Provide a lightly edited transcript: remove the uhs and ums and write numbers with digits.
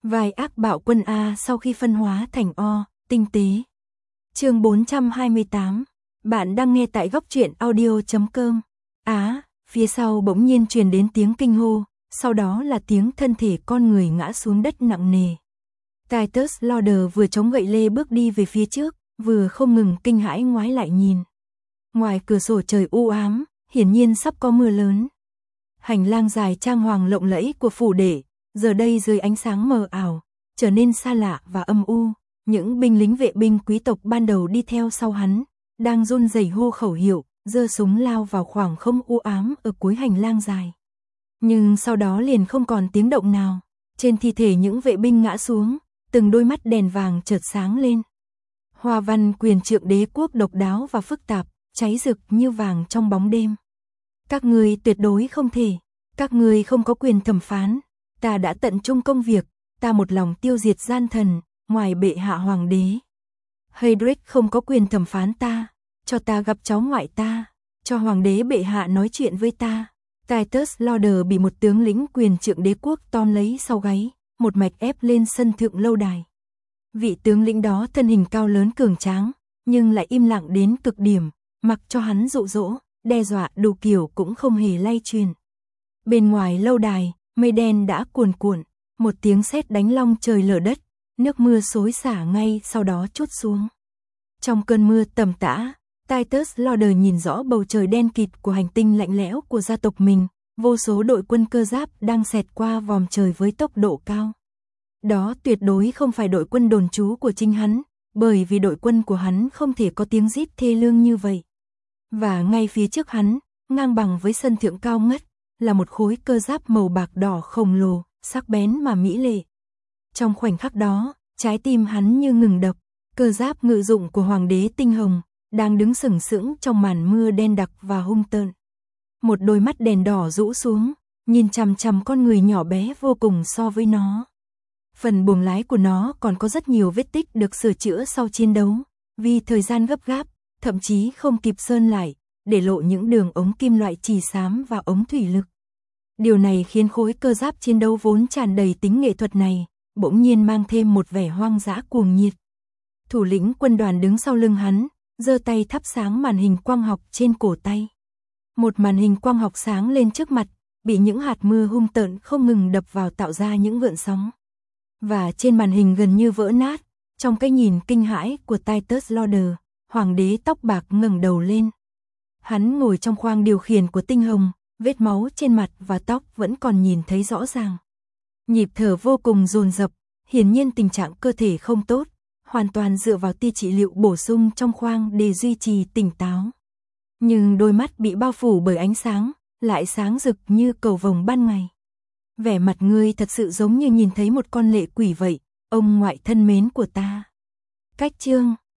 Vai ác bạo quân A sau khi phân hóa thành O, tinh tế. Chương 428. Bạn đang nghe tại góc truyện audio.com. Phía sau bỗng nhiên truyền đến tiếng kinh hô, sau đó là tiếng thân thể con người ngã xuống đất nặng nề. Titus Lauder vừa chống gậy lê bước đi về phía trước, vừa không ngừng kinh hãi ngoái lại nhìn. Ngoài cửa sổ trời u ám, hiển nhiên sắp có mưa lớn. Hành lang dài trang hoàng lộng lẫy của phủ đệ, giờ đây dưới ánh sáng mờ ảo, trở nên xa lạ và âm u. Những binh lính vệ binh quý tộc ban đầu đi theo sau hắn, đang run rẩy hô khẩu hiệu, giơ súng lao vào khoảng không u ám ở cuối hành lang dài. Nhưng sau đó liền không còn tiếng động nào, trên thi thể những vệ binh ngã xuống, từng đôi mắt đèn vàng chợt sáng lên. Hoa văn quyền trượng đế quốc độc đáo và phức tạp, cháy rực như vàng trong bóng đêm. Các ngươi tuyệt đối không thể, các ngươi không có quyền thẩm phán, ta đã tận trung công việc, ta một lòng tiêu diệt gian thần, ngoài bệ hạ hoàng đế. Heydrich không có quyền thẩm phán ta, cho ta gặp cháu ngoại ta, cho hoàng đế bệ hạ nói chuyện với ta. Titus Lauder bị một tướng lĩnh quyền trượng đế quốc tóm lấy sau gáy, một mạch ép lên sân thượng lâu đài. Vị tướng lĩnh đó thân hình cao lớn cường tráng, nhưng lại im lặng đến cực điểm, mặc cho hắn dụ dỗ, đe dọa đủ kiểu cũng không hề lay truyền. Bên ngoài lâu đài, mây đen đã cuồn cuộn, một tiếng sét đánh long trời lở đất, nước mưa xối xả ngay sau đó trút xuống. Trong cơn mưa tầm tã, Titus Lauder nhìn rõ bầu trời đen kịt của hành tinh lạnh lẽo của gia tộc mình, vô số đội quân cơ giáp đang xẹt qua vòm trời với tốc độ cao. Đó tuyệt đối không phải đội quân đồn trú của chính hắn, bởi vì đội quân của hắn không thể có tiếng rít thê lương như vậy. Và ngay phía trước hắn, ngang bằng với sân thượng cao ngất, là một khối cơ giáp màu bạc đỏ khổng lồ, sắc bén mà mỹ lệ. Trong khoảnh khắc đó, trái tim hắn như ngừng đập, cơ giáp ngự dụng của hoàng đế tinh hồng, đang đứng sừng sững trong màn mưa đen đặc và hung tợn. Một đôi mắt đèn đỏ rũ xuống, nhìn chằm chằm con người nhỏ bé vô cùng so với nó. Phần buồng lái của nó còn có rất nhiều vết tích được sửa chữa sau chiến đấu, vì thời gian gấp gáp, thậm chí không kịp sơn lại, để lộ những đường ống kim loại chì xám và ống thủy lực. Điều này khiến khối cơ giáp chiến đấu vốn tràn đầy tính nghệ thuật này, bỗng nhiên mang thêm một vẻ hoang dã cuồng nhiệt. Thủ lĩnh quân đoàn đứng sau lưng hắn, giơ tay thắp sáng màn hình quang học trên cổ tay. Một màn hình quang học sáng lên trước mặt, bị những hạt mưa hung tợn không ngừng đập vào tạo ra những gợn sóng. Và trên màn hình gần như vỡ nát, trong cái nhìn kinh hãi của Titus Lauder, hoàng đế tóc bạc ngẩng đầu lên. Hắn ngồi trong khoang điều khiển của tinh hồng, vết máu trên mặt và tóc vẫn còn nhìn thấy rõ ràng. Nhịp thở vô cùng dồn dập, hiển nhiên tình trạng cơ thể không tốt, hoàn toàn dựa vào tia trị liệu bổ sung trong khoang để duy trì tỉnh táo. Nhưng đôi mắt bị bao phủ bởi ánh sáng, lại sáng rực như cầu vồng ban ngày. Vẻ mặt ngươi thật sự giống như nhìn thấy một con lệ quỷ vậy, ông ngoại thân mến của ta. Cách chương